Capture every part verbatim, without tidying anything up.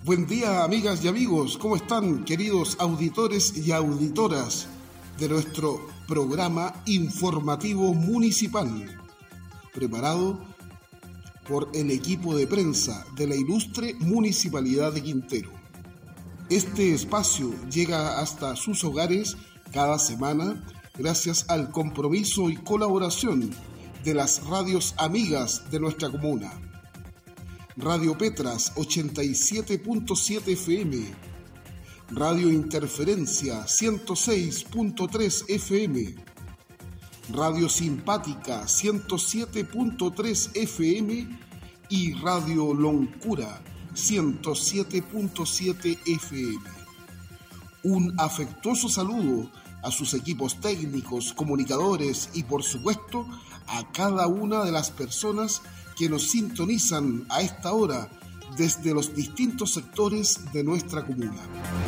Buen día, amigas y amigos, ¿cómo están, queridos auditores y auditoras de nuestro programa informativo municipal, preparado por el equipo de prensa de la ilustre Municipalidad de Quintero? Este espacio llega hasta sus hogares cada semana gracias al compromiso y colaboración de las radios amigas de nuestra comuna. Radio Petras ochenta y siete punto siete F M, Radio Interferencia ciento seis punto tres F M, Radio Simpática ciento siete punto tres F M y Radio Loncura ciento siete punto siete F M. Un afectuoso saludo a sus equipos técnicos, comunicadores y, por supuesto, a cada una de las personas que nos sintonizan a esta hora desde los distintos sectores de nuestra comuna.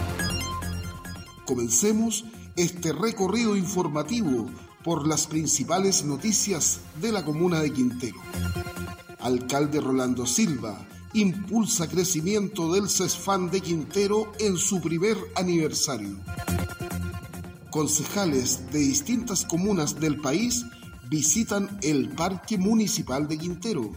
Comencemos este recorrido informativo por las principales noticias de la comuna de Quintero. Alcalde Rolando Silva impulsa crecimiento del CESFAN de Quintero en su primer aniversario. Concejales de distintas comunas del país visitan el Parque Municipal de Quintero.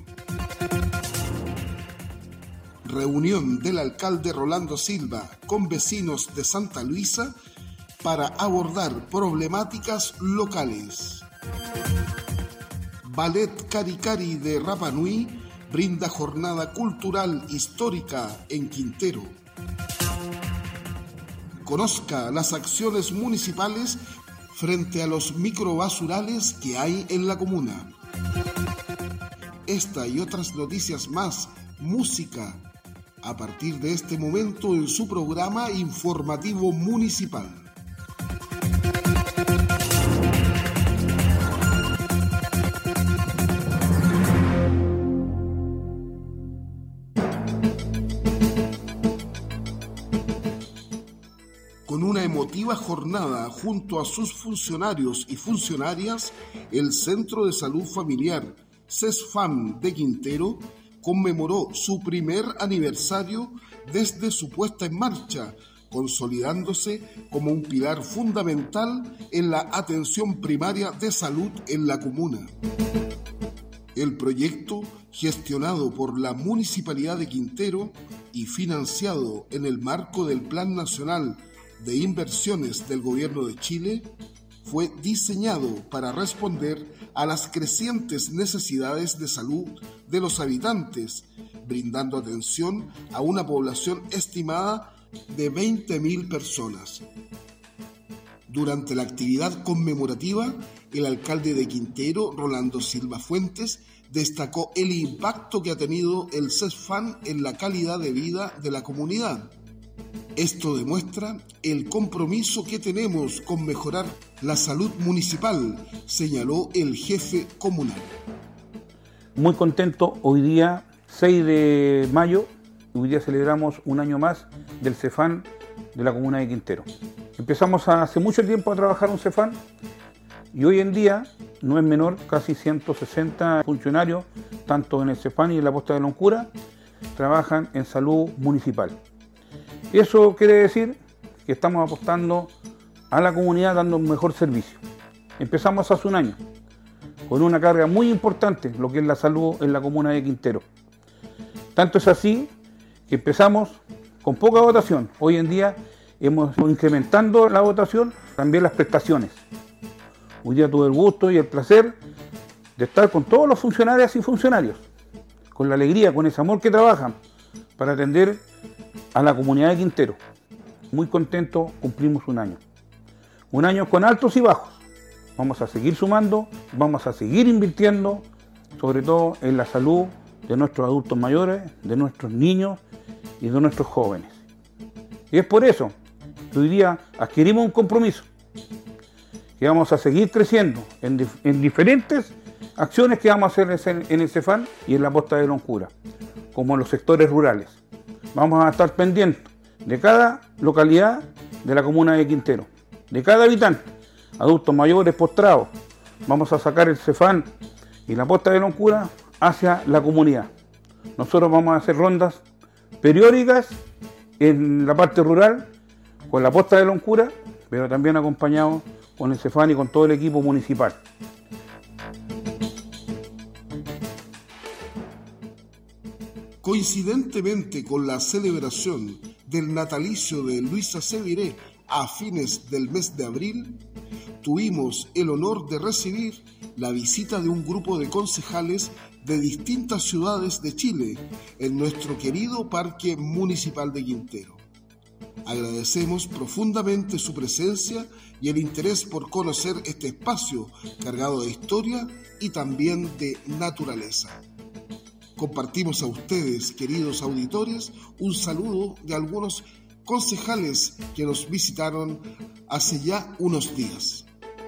Reunión del alcalde Rolando Silva con vecinos de Santa Luisa para abordar problemáticas locales. Ballet Cari Cari de Rapa Nui brinda jornada cultural histórica en Quintero. Conozca las acciones municipales frente a los microbasurales que hay en la comuna. Esta y otras noticias más, música, a partir de este momento en su programa informativo municipal. Con una emotiva jornada junto a sus funcionarios y funcionarias, el Centro de Salud Familiar CESFAM de Quintero conmemoró su primer aniversario desde su puesta en marcha, consolidándose como un pilar fundamental en la atención primaria de salud en la comuna. El proyecto, gestionado por la Municipalidad de Quintero y financiado en el marco del Plan Nacional de Inversiones del Gobierno de Chile, fue diseñado para responder a las crecientes necesidades de salud de los habitantes, brindando atención a una población estimada de veinte mil personas. Durante la actividad conmemorativa, el alcalde de Quintero, Rolando Silva Fuentes, destacó el impacto que ha tenido el CESFAN en la calidad de vida de la comunidad. Esto demuestra el compromiso que tenemos con mejorar la salud municipal, señaló el jefe comunal. Muy contento, hoy día seis de mayo, hoy día celebramos un año más del CESFAN de la comuna de Quintero. Empezamos hace mucho tiempo a trabajar un CESFAN y hoy en día no es menor, casi ciento sesenta funcionarios, tanto en el CESFAN y en la posta de Loncura, trabajan en salud municipal. Eso quiere decir que estamos apostando a la comunidad dando un mejor servicio. Empezamos hace un año con una carga muy importante, lo que es la salud en la comuna de Quintero. Tanto es así que empezamos con poca votación. Hoy en día hemos ido incrementando la votación, también las prestaciones. Hoy día tuve el gusto y el placer de estar con todos los funcionarias y funcionarios, con la alegría, con ese amor que trabajan para atender a la comunidad de Quintero. Muy contento, cumplimos un año. Un año con altos y bajos. Vamos a seguir sumando, vamos a seguir invirtiendo, sobre todo en la salud de nuestros adultos mayores, de nuestros niños y de nuestros jóvenes. Y es por eso que hoy día adquirimos un compromiso, que vamos a seguir creciendo en, dif- en diferentes acciones que vamos a hacer en el CESFAN y en la posta de Loncura, como en los sectores rurales. Vamos a estar pendientes de cada localidad de la comuna de Quintero, de cada habitante, adultos mayores postrados. Vamos a sacar el CESFAN y la posta de Loncura hacia la comunidad. Nosotros vamos a hacer rondas periódicas en la parte rural, con la posta de Loncura, pero también acompañado con el Cefán y con todo el equipo municipal. Coincidentemente con la celebración del natalicio de Luisa Seviré a fines del mes de abril, tuvimos el honor de recibir la visita de un grupo de concejales de distintas ciudades de Chile en nuestro querido Parque Municipal de Quintero. Agradecemos profundamente su presencia y el interés por conocer este espacio cargado de historia y también de naturaleza. Compartimos a ustedes, queridos auditores, un saludo de algunos concejales que nos visitaron hace ya unos días.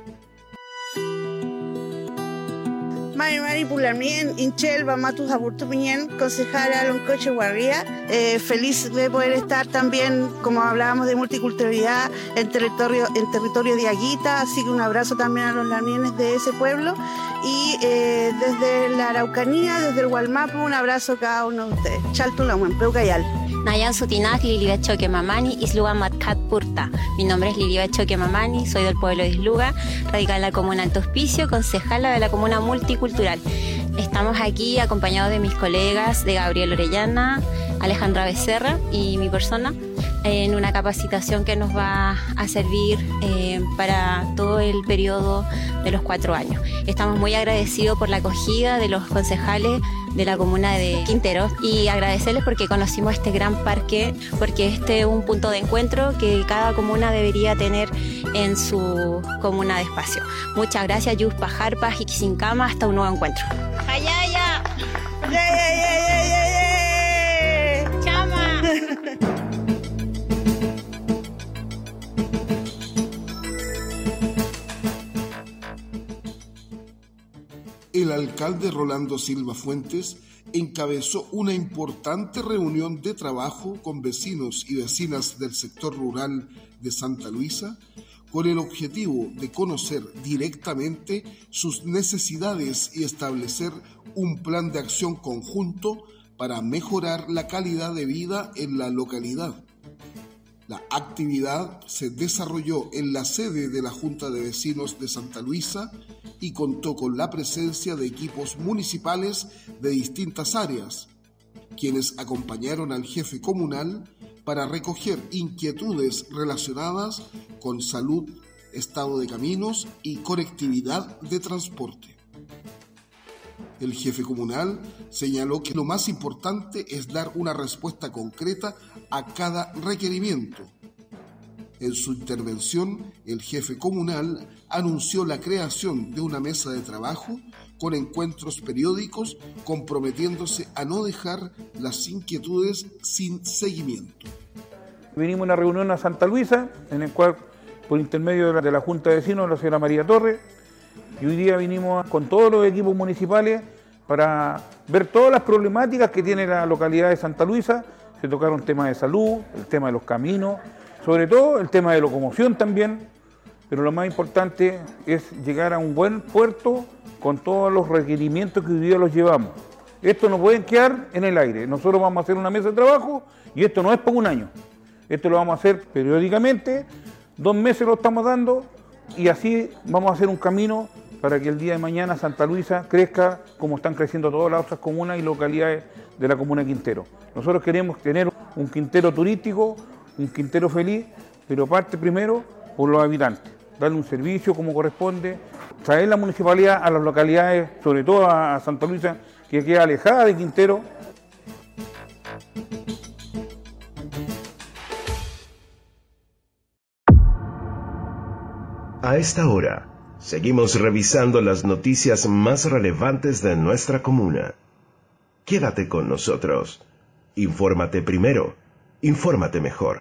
Mari Mari Pulamien, Inchelva, Matus Aburto Piñén, concejala Loncoche Guarría. Eh, feliz de poder estar también, como hablábamos, de multiculturalidad en territorio, en territorio de Aguita, así que un abrazo también a los lamienes de ese pueblo. Y eh, desde la Araucanía, desde el Gualmapu, un abrazo a cada uno de ustedes. Chaltulaman, Peucayal. Nayan Sutinak, Liliba Choque Mamani, Isluga Matkat Purta. Mi nombre es Liliba Choque Mamani, soy del pueblo de Isluga, radicada en la comuna Alto Hospicio, concejala de la comuna multicultural. Estamos aquí acompañados de mis colegas, de Gabriel Orellana, Alejandra Becerra y mi persona, en una capacitación que nos va a servir eh, para todo el periodo de los cuatro años. Estamos muy agradecidos por la acogida de los concejales de la comuna de Quintero y agradecerles porque conocimos este gran parque, porque este es un punto de encuentro que cada comuna debería tener en su comuna de espacio. Muchas gracias, Yus Pajarpa, Jixicama, hasta un nuevo encuentro. ¡Ayaya! ¡Chama! El alcalde Rolando Silva Fuentes encabezó una importante reunión de trabajo con vecinos y vecinas del sector rural de Santa Luisa con el objetivo de conocer directamente sus necesidades y establecer un plan de acción conjunto para mejorar la calidad de vida en la localidad. La actividad se desarrolló en la sede de la Junta de Vecinos de Santa Luisa y contó con la presencia de equipos municipales de distintas áreas, quienes acompañaron al jefe comunal para recoger inquietudes relacionadas con salud, estado de caminos y conectividad de transporte. El jefe comunal señaló que lo más importante es dar una respuesta concreta a cada requerimiento. En su intervención, el jefe comunal anunció la creación de una mesa de trabajo con encuentros periódicos, comprometiéndose a no dejar las inquietudes sin seguimiento. Vinimos a una reunión a Santa Luisa, en el cual, por intermedio de la, de la Junta de Vecinos, la señora María Torres, y hoy día vinimos con todos los equipos municipales para ver todas las problemáticas que tiene la localidad de Santa Luisa. Se tocaron temas de salud, el tema de los caminos, sobre todo el tema de locomoción también, pero lo más importante es llegar a un buen puerto con todos los requerimientos que hoy día los llevamos. Esto no puede quedar en el aire. Nosotros vamos a hacer una mesa de trabajo y esto no es por un año. Esto lo vamos a hacer periódicamente, dos meses lo estamos dando y así vamos a hacer un camino para que el día de mañana Santa Luisa crezca como están creciendo todas las otras comunas y localidades de la comuna de Quintero. Nosotros queremos tener un Quintero turístico, un Quintero feliz, pero parte primero por los habitantes, darle un servicio como corresponde, traer la municipalidad a las localidades, sobre todo a Santa Luisa, que queda alejada de Quintero. A esta hora, seguimos revisando las noticias más relevantes de nuestra comuna. Quédate con nosotros. Infórmate primero, infórmate mejor.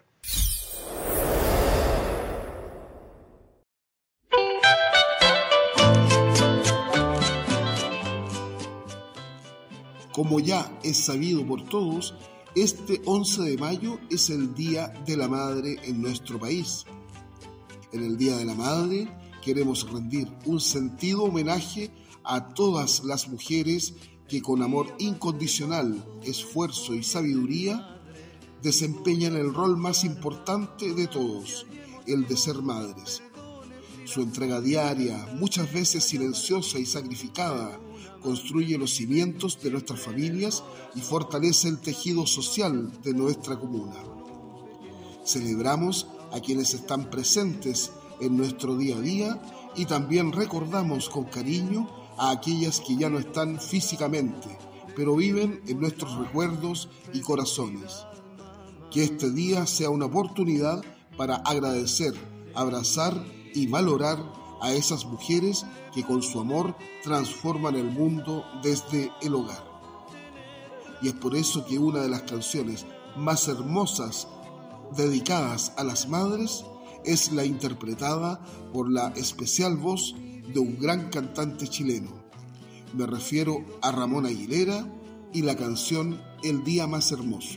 Como ya es sabido por todos, este once de mayo es el Día de la Madre en nuestro país. En el Día de la Madre queremos rendir un sentido homenaje a todas las mujeres que con amor incondicional, esfuerzo y sabiduría desempeñan el rol más importante de todos, el de ser madres. Su entrega diaria, muchas veces silenciosa y sacrificada, construye los cimientos de nuestras familias y fortalece el tejido social de nuestra comuna. Celebramos a quienes están presentes en nuestro día a día y también recordamos con cariño a aquellas que ya no están físicamente, pero viven en nuestros recuerdos y corazones. Que este día sea una oportunidad para agradecer, abrazar y valorar a esas mujeres que con su amor transforman el mundo desde el hogar. Y es por eso que una de las canciones más hermosas dedicadas a las madres es la interpretada por la especial voz de un gran cantante chileno. Me refiero a Ramón Aguilera y la canción El Día Más Hermoso.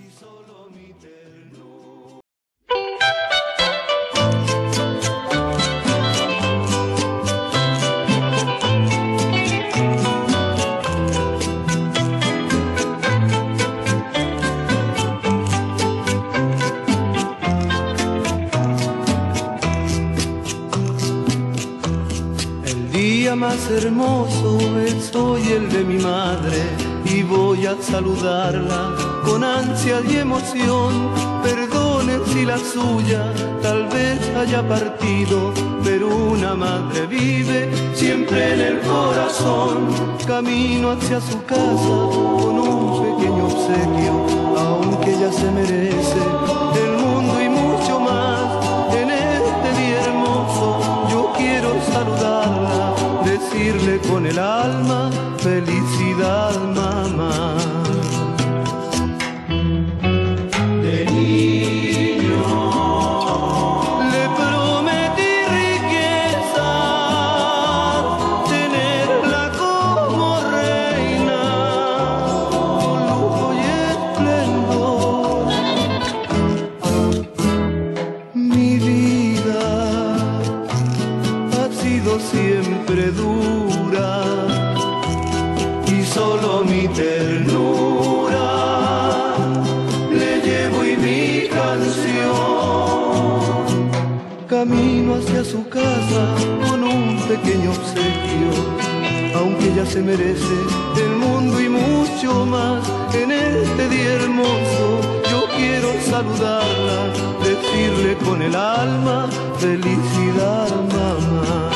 Más hermoso es hoy el de mi madre y voy a saludarla con ansia y emoción. Perdonen si la suya tal vez haya partido, pero una madre vive siempre en el corazón. Camino hacia su casa con un pequeño obsequio, aunque ella se merece el mundo y mucho más. En este día hermoso yo quiero saludarla, decirle con el alma, felicidad mamá. De niño le prometí riqueza, tenerla como reina, con lujo y esplendor. Mi vida ha sido siempre dura y solo mi ternura le llevo y mi canción. Camino hacia su casa con un pequeño obsequio, aunque ella se merece el mundo y mucho más. En este día hermoso yo quiero saludarla, decirle con el alma, felicidad mamá.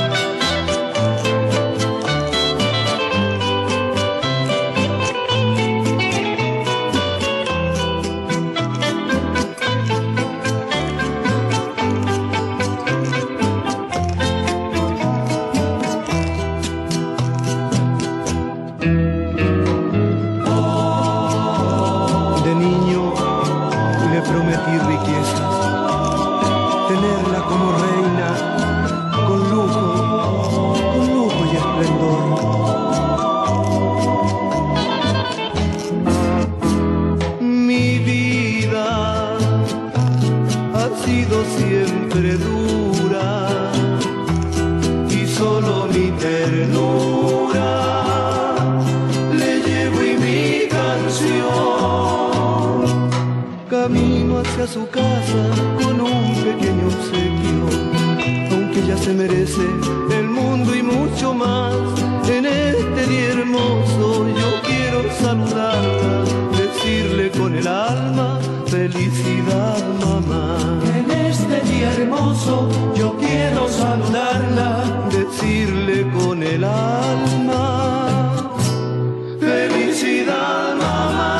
A su casa con un pequeño obsequio, aunque ella se merece el mundo y mucho más. En este día hermoso yo quiero saludarla, decirle con el alma, felicidad mamá. En este día hermoso yo quiero saludarla, decirle con el alma, felicidad mamá.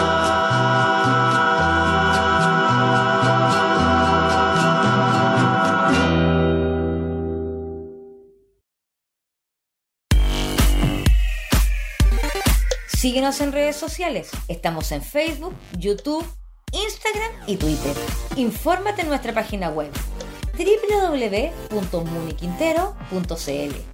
Síguenos en redes sociales. Estamos en Facebook, YouTube, Instagram y Twitter. Infórmate en nuestra página web doble u doble u doble u punto muniquintero punto c l.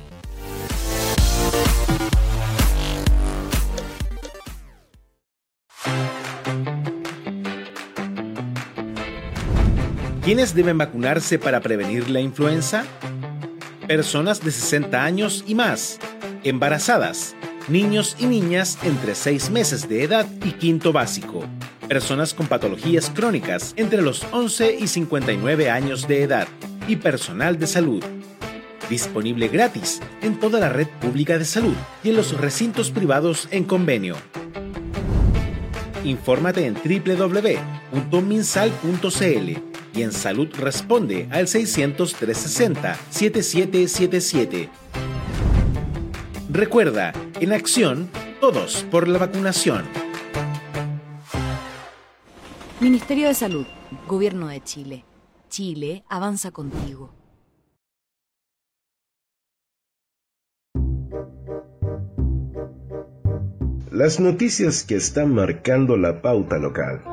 ¿Quiénes deben vacunarse para prevenir la influenza? Personas de sesenta años y más, embarazadas, niños y niñas entre seis meses de edad y quinto básico, personas con patologías crónicas entre los once y cincuenta y nueve años de edad y personal de salud. Disponible gratis en toda la red pública de salud y en los recintos privados en convenio. Infórmate en doble u doble u doble u punto minsal punto c l y en Salud responde al seiscientos, trescientos sesenta, setenta y siete setenta y siete. Recuerda, en acción, todos por la vacunación. Ministerio de Salud, Gobierno de Chile. Chile avanza contigo. Las noticias que están marcando la pauta local.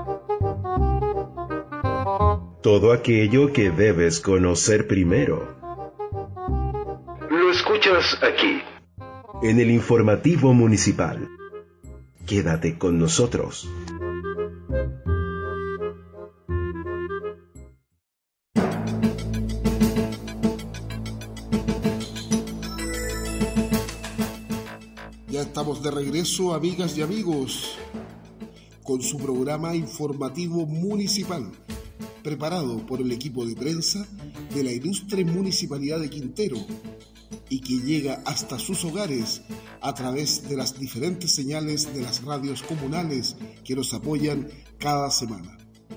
Todo aquello que debes conocer primero. Lo escuchas aquí, en el informativo municipal. Quédate con nosotros. Ya estamos de regreso, amigas y amigos, con su programa informativo municipal, preparado por el equipo de prensa de la ilustre Municipalidad de Quintero y que llega hasta sus hogares a través de las diferentes señales de las radios comunales que nos apoyan cada semana.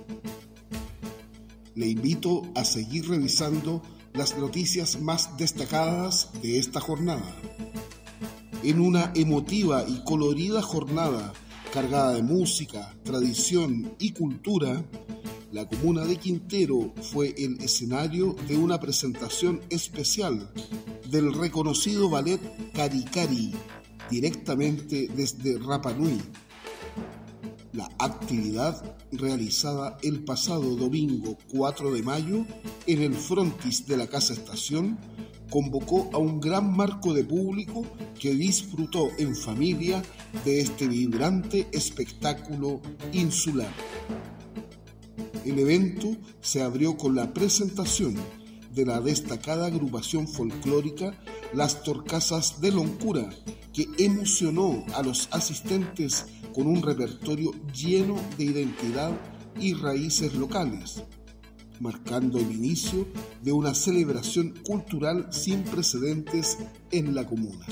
Le invito a seguir revisando las noticias más destacadas de esta jornada. En una emotiva y colorida jornada cargada de música, tradición y cultura, la comuna de Quintero fue el escenario de una presentación especial del reconocido ballet Cari Cari, directamente desde Rapa Nui. La actividad, realizada el pasado domingo cuatro de mayo en el frontis de la Casa Estación, convocó a un gran marco de público que disfrutó en familia de este vibrante espectáculo insular. El evento se abrió con la presentación de la destacada agrupación folclórica Las Torcasas de Loncura, que emocionó a los asistentes con un repertorio lleno de identidad y raíces locales, marcando el inicio de una celebración cultural sin precedentes en la comuna.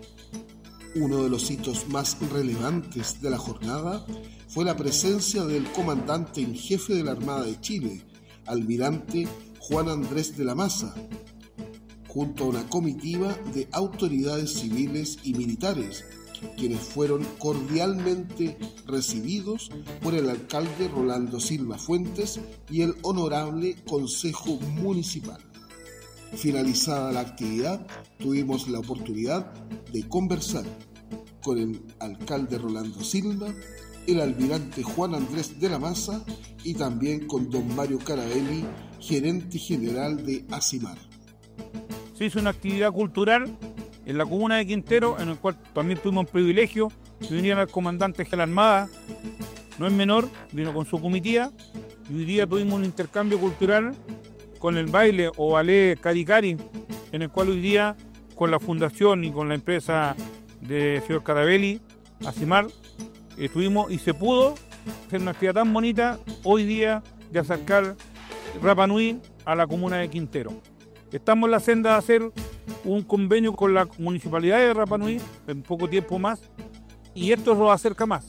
Uno de los hitos más relevantes de la jornada fue la presencia del comandante en jefe de la Armada de Chile, almirante Juan Andrés de la Maza, junto a una comitiva de autoridades civiles y militares, quienes fueron cordialmente recibidos por el alcalde Rolando Silva Fuentes y el honorable Consejo Municipal. Finalizada la actividad, tuvimos la oportunidad de conversar con el alcalde Rolando Silva, el almirante Juan Andrés de la Maza y también con don Mario Carabelli, gerente general de ASIMAR. Se hizo una actividad cultural en la comuna de Quintero, en el cual también tuvimos el privilegio de venir al comandante de la Armada, no es menor, vino con su comitiva, y hoy día tuvimos un intercambio cultural con el baile o ballet Cari Cari, en el cual hoy día, con la fundación y con la empresa de señor Carabelli, ASIMAR, estuvimos y se pudo hacer una actividad tan bonita hoy día de acercar Rapa Nui a la comuna de Quintero. Estamos en la senda de hacer un convenio con la municipalidad de Rapa Nui en poco tiempo más, y esto lo acerca más.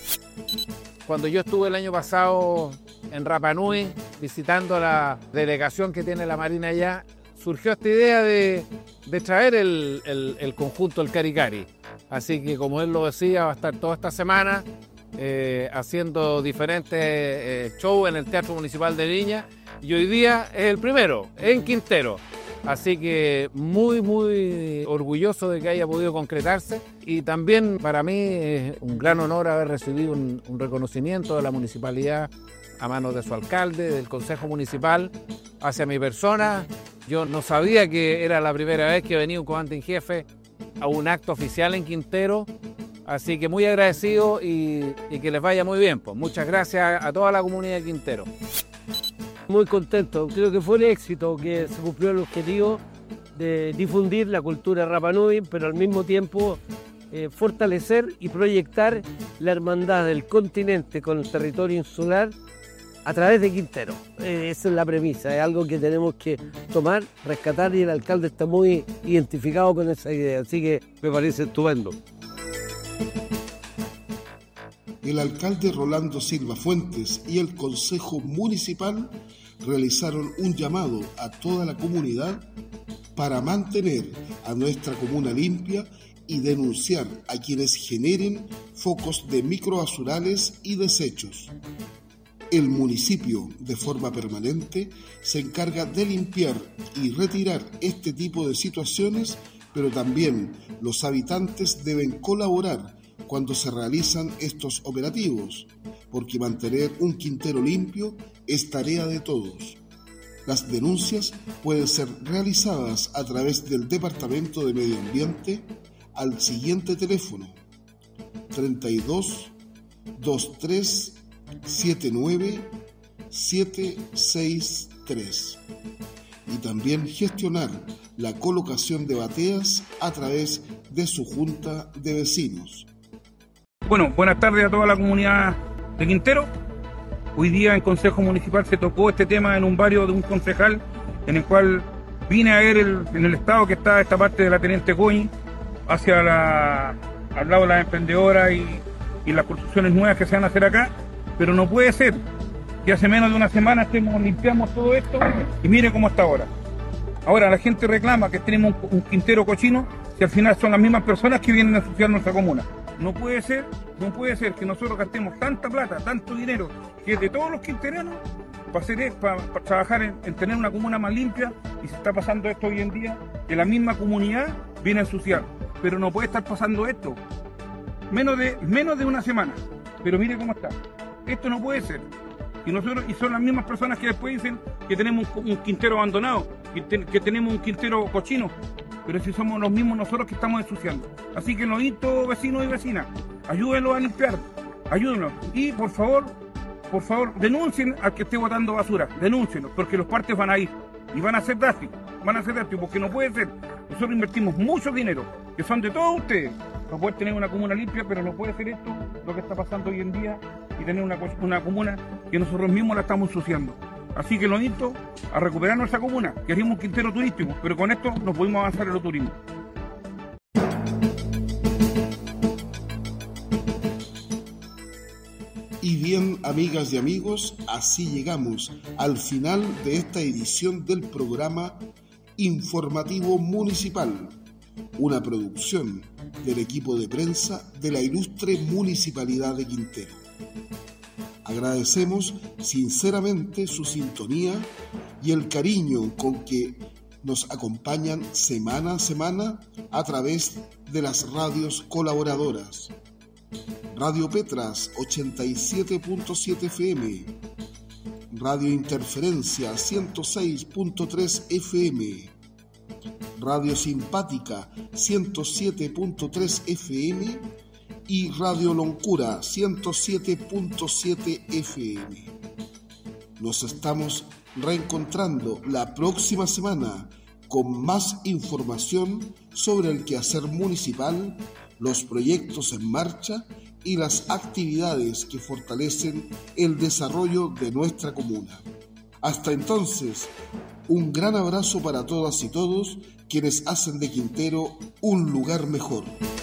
Cuando yo estuve el año pasado en Rapa Nui visitando la delegación que tiene la Marina allá, surgió esta idea de, de traer el, el, el conjunto el Cari Cari. Así que, como él lo decía, va a estar toda esta semana eh, haciendo diferentes eh, shows en el Teatro Municipal de Viña, y hoy día es el primero, en Quintero. Así que muy, muy orgulloso de que haya podido concretarse, y también para mí es un gran honor haber recibido un, un reconocimiento de la municipalidad a manos de su alcalde, del Consejo Municipal, hacia mi persona. Yo no sabía que era la primera vez que venía un comandante en jefe a un acto oficial en Quintero, así que muy agradecido y, y que les vaya muy bien. Pues muchas gracias a toda la comunidad de Quintero. Muy contento, creo que fue un éxito, que se cumplió el objetivo de difundir la cultura Rapa Nui, pero al mismo tiempo eh, fortalecer y proyectar la hermandad del continente con el territorio insular a través de Quintero. Eh, esa es la premisa, es algo que tenemos que tomar, rescatar, y el alcalde está muy identificado con esa idea, así que me parece estupendo. El alcalde Rolando Silva Fuentes y el Consejo Municipal realizaron un llamado a toda la comunidad para mantener a nuestra comuna limpia y denunciar a quienes generen focos de microbasurales y desechos. El municipio, de forma permanente, se encarga de limpiar y retirar este tipo de situaciones, pero también los habitantes deben colaborar cuando se realizan estos operativos, porque mantener un Quintero limpio es tarea de todos. Las denuncias pueden ser realizadas a través del Departamento de Medio Ambiente al siguiente teléfono: treinta y dos, veintitrés, setenta y nueve, setecientos sesenta y tres, y también gestionar la colocación de bateas a través de su junta de vecinos. Bueno, buenas tardes a toda la comunidad de Quintero. Hoy día en Consejo Municipal se tocó este tema en un barrio de un concejal, en el cual vine a ver el, en el estado que está esta parte de la Teniente Coñi, hacia la, al lado de las emprendedoras y, y las construcciones nuevas que se van a hacer acá, pero no puede ser que hace menos de una semana estemos, limpiamos todo esto y mire cómo está ahora. Ahora la gente reclama que tenemos un, un Quintero cochino, si al final son las mismas personas que vienen a ensuciar nuestra comuna. No puede ser, no puede ser que nosotros gastemos tanta plata, tanto dinero, que es de todos los quintereanos, para, hacer, para, para trabajar en, en tener una comuna más limpia, y se está pasando esto hoy en día, que la misma comunidad viene a ensuciar. Pero no puede estar pasando esto. Menos de, menos de una semana. Pero mire cómo está. Esto no puede ser. Y nosotros, y son las mismas personas que después dicen que tenemos un, un Quintero abandonado, que, te, que tenemos un Quintero cochino. Pero si somos los mismos nosotros que estamos ensuciando. Así que los hitos, vecinos y vecinas, ayúdenlos a limpiar, ayúdenlos. Y por favor, por favor, denuncien al que esté botando basura, denúncienlo, porque los partes van a ir y van a ser drásticos, van a ser drásticos, porque no puede ser. Nosotros invertimos mucho dinero, que son de todos ustedes, para poder tener una comuna limpia, pero no puede ser esto lo que está pasando hoy en día y tener una, una comuna que nosotros mismos la estamos ensuciando. Así que lo invito a recuperar nuestra comuna, que haríamos un Quintero turístico, pero con esto nos pudimos avanzar en el turismo. Y bien, amigas y amigos, así llegamos al final de esta edición del programa Informativo Municipal, una producción del equipo de prensa de la ilustre Municipalidad de Quintero. Agradecemos sinceramente su sintonía y el cariño con que nos acompañan semana a semana a través de las radios colaboradoras. Radio Petras ochenta y siete punto siete F M, Radio Interferencia ciento seis punto tres F M, Radio Simpática ciento siete punto tres F M y Radio Loncura ciento siete punto siete F M. Nos estamos reencontrando la próxima semana con más información sobre el quehacer municipal, los proyectos en marcha y las actividades que fortalecen el desarrollo de nuestra comuna. Hasta entonces, un gran abrazo para todas y todos quienes hacen de Quintero un lugar mejor.